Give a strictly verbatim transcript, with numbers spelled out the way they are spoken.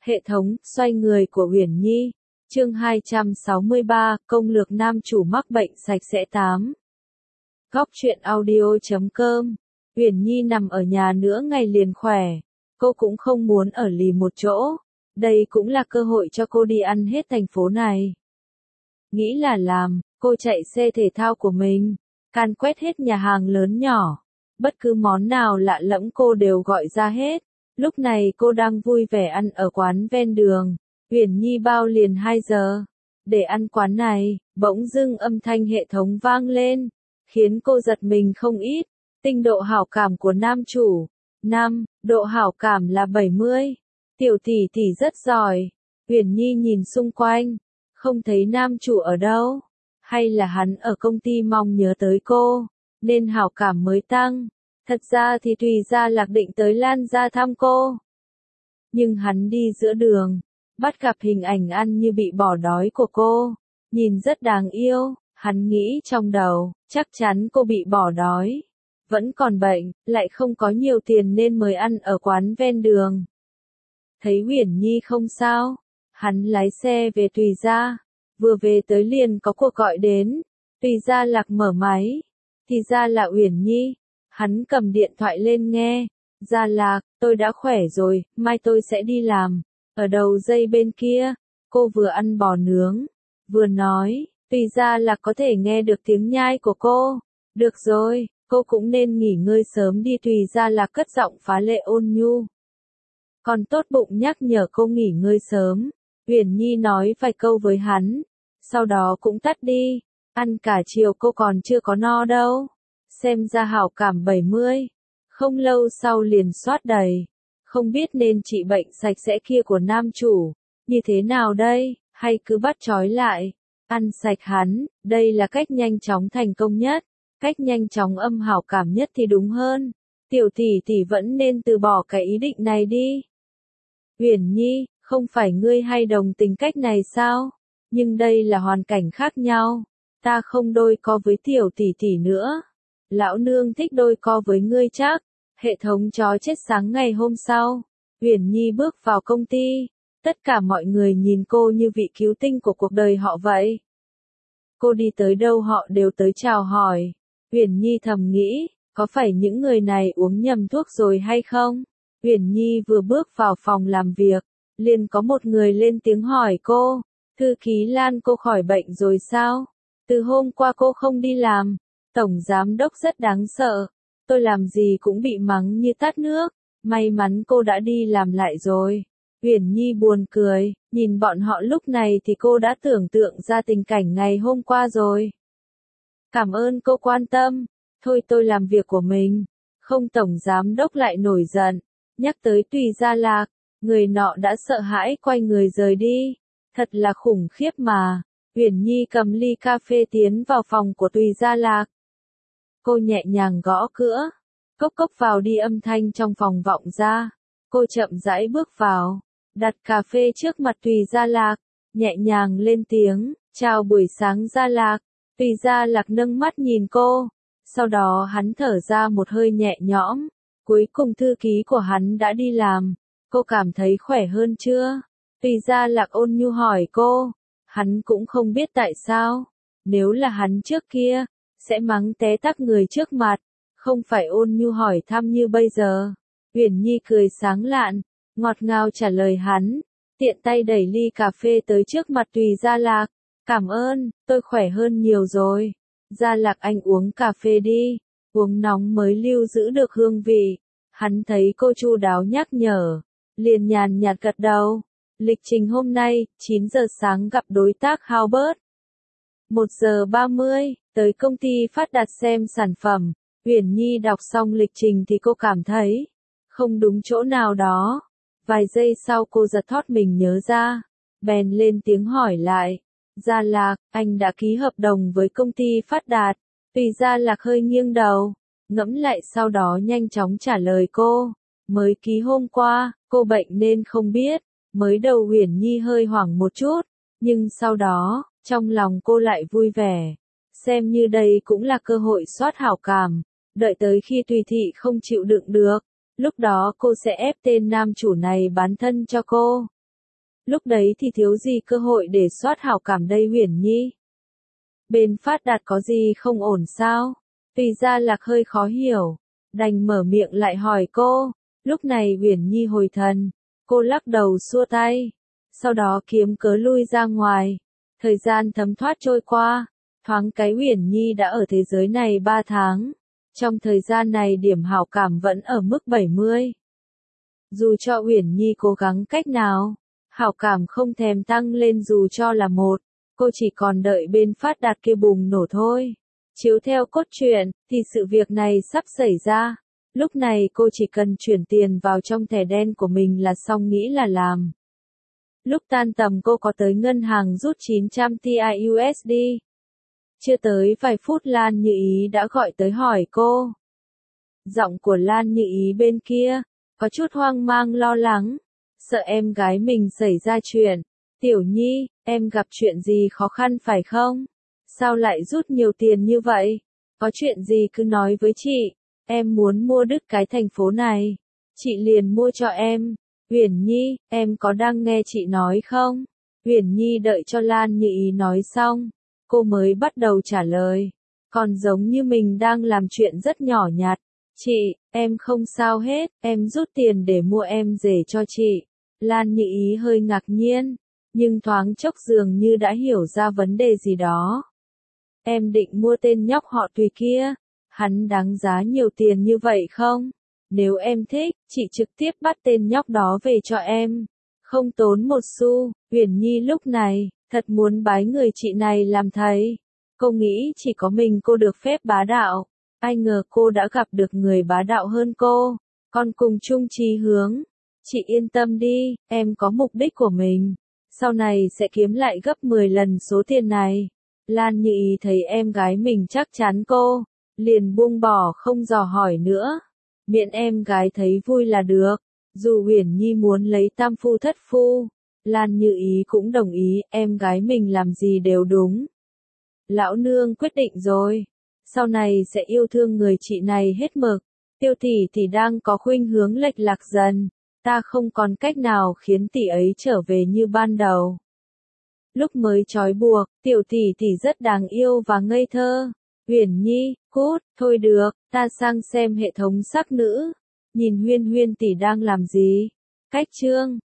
Hệ thống, xoay người của Uyển Nhi. Chương hai trăm sáu mươi ba, công lược nam chủ mắc bệnh sạch sẽ tám. Góc truyện audio chấm com. Uyển Nhi nằm ở nhà nửa ngày liền khỏe. Cô cũng không muốn ở lì một chỗ. Đây cũng là cơ hội cho cô đi ăn hết thành phố này. Nghĩ là làm, cô chạy xe thể thao của mình, can quét hết nhà hàng lớn nhỏ. Bất cứ món nào lạ lẫm cô đều gọi ra hết. Lúc này cô đang vui vẻ ăn ở quán ven đường. Uyển Nhi bao liền hai giờ. Để ăn quán này, bỗng dưng âm thanh hệ thống vang lên, khiến cô giật mình không ít. Tinh độ hảo cảm của nam chủ. năm, độ hảo cảm là bảy mươi. Tiểu tỷ tỷ rất giỏi. Uyển Nhi nhìn xung quanh, không thấy nam chủ ở đâu. Hay là hắn ở công ty mong nhớ tới cô, nên hảo cảm mới tăng. Thật ra thì Tùy Gia Lạc định tới Lan gia thăm cô. Nhưng hắn đi giữa đường, bắt gặp hình ảnh ăn như bị bỏ đói của cô, nhìn rất đáng yêu. Hắn nghĩ trong đầu, chắc chắn cô bị bỏ đói, vẫn còn bệnh, lại không có nhiều tiền nên mời ăn ở quán ven đường. Thấy Uyển Nhi không sao, hắn lái xe về Tùy Gia. Vừa về tới liền có cuộc gọi đến. Tùy Gia Lạc mở máy, thì ra là Uyển Nhi. Hắn cầm điện thoại lên nghe. Gia Lạc, tôi đã khỏe rồi, mai tôi sẽ đi làm. Ở đầu dây bên kia, cô vừa ăn bò nướng, vừa nói. Tùy Gia Lạc có thể nghe được tiếng nhai của cô. Được rồi, cô cũng nên nghỉ ngơi sớm đi. Tùy Gia Lạc cất giọng phá lệ ôn nhu, còn tốt bụng nhắc nhở cô nghỉ ngơi sớm. Uyển Nhi nói vài câu với hắn, sau đó cũng tắt đi. Ăn cả chiều cô còn chưa có no đâu. Xem ra hảo cảm bảy mươi. Không lâu sau liền soát đầy. Không biết nên trị bệnh sạch sẽ kia của nam chủ như thế nào đây, hay cứ bắt trói lại, ăn sạch hắn. Đây là cách nhanh chóng thành công nhất, cách nhanh chóng âm hảo cảm nhất thì đúng hơn. Tiểu tỷ tỷ vẫn nên từ bỏ cái ý định này đi. Uyển Nhi, không phải ngươi hay đồng tình cách này sao? Nhưng đây là hoàn cảnh khác nhau. Ta không đôi co với tiểu tỷ tỷ nữa. Lão nương thích đôi co với ngươi chắc. Hệ thống chó chết. Sáng ngày hôm sau, Uyển Nhi bước vào công ty. Tất cả mọi người nhìn cô như vị cứu tinh của cuộc đời họ vậy. Cô đi tới đâu họ đều tới chào hỏi. Uyển Nhi thầm nghĩ, có phải những người này uống nhầm thuốc rồi hay không? Uyển Nhi vừa bước vào phòng làm việc, liền có một người lên tiếng hỏi cô. Thư ký Lan, cô khỏi bệnh rồi sao? Từ hôm qua cô không đi làm. Tổng giám đốc rất đáng sợ. Tôi làm gì cũng bị mắng như tát nước. May mắn cô đã đi làm lại rồi. Uyển Nhi buồn cười, nhìn bọn họ lúc này thì cô đã tưởng tượng ra tình cảnh ngày hôm qua rồi. Cảm ơn cô quan tâm. Thôi tôi làm việc của mình. Không. Tổng giám đốc lại nổi giận. Nhắc tới Tùy Gia Lạc, người nọ đã sợ hãi quay người rời đi. Thật là khủng khiếp mà. Uyển Nhi cầm ly cà phê tiến vào phòng của Tùy Gia Lạc. Cô nhẹ nhàng gõ cửa. Cốc cốc vào đi, âm thanh trong phòng vọng ra. Cô chậm rãi bước vào, đặt cà phê trước mặt Tùy Gia Lạc, nhẹ nhàng lên tiếng, chào buổi sáng Gia Lạc. Tùy Gia Lạc nâng mắt nhìn cô, sau đó hắn thở ra một hơi nhẹ nhõm. Cuối cùng thư ký của hắn đã đi làm. Cô cảm thấy khỏe hơn chưa? Tùy Gia Lạc ôn nhu hỏi cô. Hắn cũng không biết tại sao. Nếu là hắn trước kia, sẽ mắng té tắc người trước mặt, không phải ôn nhu hỏi thăm như bây giờ. Uyển Nhi cười sáng lạn, ngọt ngào trả lời hắn, tiện tay đẩy ly cà phê tới trước mặt Tùy Gia Lạc. Cảm ơn, tôi khỏe hơn nhiều rồi. Gia Lạc, anh uống cà phê đi, uống nóng mới lưu giữ được hương vị. Hắn thấy cô chu đáo nhắc nhở, liền nhàn nhạt gật đầu. Lịch trình hôm nay, chín giờ sáng gặp đối tác Halbert. một giờ ba mươi, tới công ty phát đạt xem sản phẩm. Uyển Nhi đọc xong lịch trình thì cô cảm thấy không đúng chỗ nào đó. Vài giây sau cô giật thót mình nhớ ra, bèn lên tiếng hỏi lại. Gia Lạc, anh đã ký hợp đồng với công ty phát đạt. Tùy Gia Lạc hơi nghiêng đầu, ngẫm lại sau đó nhanh chóng trả lời cô. Mới ký hôm qua, cô bệnh nên không biết. Mới đầu Uyển Nhi hơi hoảng một chút, nhưng sau đó, trong lòng cô lại vui vẻ. Xem như đây cũng là cơ hội soát hảo cảm. Đợi tới khi Tùy Thị không chịu đựng được, lúc đó cô sẽ ép tên nam chủ này bán thân cho cô. Lúc đấy thì thiếu gì cơ hội để soát hảo cảm đây Uyển Nhi. Bên Phát Đạt có gì không ổn sao? Tùy Gia Lạc hơi khó hiểu, đành mở miệng lại hỏi cô. Lúc này Uyển Nhi hồi thần, cô lắc đầu xua tay, sau đó kiếm cớ lui ra ngoài. Thời gian thấm thoát trôi qua, thoáng cái Uyển Nhi đã ở thế giới này ba tháng. Trong thời gian này điểm hảo cảm vẫn ở mức bảy mươi. Dù cho Uyển Nhi cố gắng cách nào, hảo cảm không thèm tăng lên dù cho là một, cô chỉ còn đợi bên Phát Đạt kia bùng nổ thôi. Chiếu theo cốt truyện, thì sự việc này sắp xảy ra. Lúc này cô chỉ cần chuyển tiền vào trong thẻ đen của mình là xong nghĩ là làm. Lúc tan tầm cô có tới ngân hàng rút chín trăm T I U S D. Chưa tới vài phút Lan Như Ý đã gọi tới hỏi cô. Giọng của Lan Như Ý bên kia, có chút hoang mang lo lắng, sợ em gái mình xảy ra chuyện. Tiểu Nhi, em gặp chuyện gì khó khăn phải không? Sao lại rút nhiều tiền như vậy? Có chuyện gì cứ nói với chị, em muốn mua đứt cái thành phố này. Chị liền mua cho em. Uyển Nhi, em có đang nghe chị nói không? Uyển Nhi đợi cho Lan Như Ý nói xong, cô mới bắt đầu trả lời. Còn giống như mình đang làm chuyện rất nhỏ nhặt. Chị, em không sao hết, em rút tiền để mua em rể cho chị. Lan Như Ý hơi ngạc nhiên, nhưng thoáng chốc dường như đã hiểu ra vấn đề gì đó. Em định mua tên nhóc họ Tùy kia, hắn đáng giá nhiều tiền như vậy không? Nếu em thích, chị trực tiếp bắt tên nhóc đó về cho em. Không tốn một xu. Uyển Nhi lúc này, thật muốn bái người chị này làm thầy. Cô nghĩ chỉ có mình cô được phép bá đạo. Ai ngờ cô đã gặp được người bá đạo hơn cô, còn cùng chung chí hướng. Chị yên tâm đi, em có mục đích của mình. Sau này sẽ kiếm lại gấp mười lần số tiền này. Lan Như Ý thấy em gái mình chắc chắn cô, liền buông bỏ không dò hỏi nữa. Miễn em gái thấy vui là được. Dù Uyển Nhi muốn lấy tam phu thất phu, Lan Như Ý cũng đồng ý, em gái mình làm gì đều đúng. Lão nương quyết định rồi, sau này sẽ yêu thương người chị này hết mực. Tiêu tỷ tỷ đang có khuynh hướng lệch lạc dần, ta không còn cách nào khiến tỷ ấy trở về như ban đầu. Lúc mới trói buộc, tiểu tỷ tỷ rất đáng yêu và ngây thơ. Uyển Nhi, cút, thôi được, ta sang xem hệ thống sắc nữ. Nhìn Huyên Huyên tỷ đang làm gì. Cách chương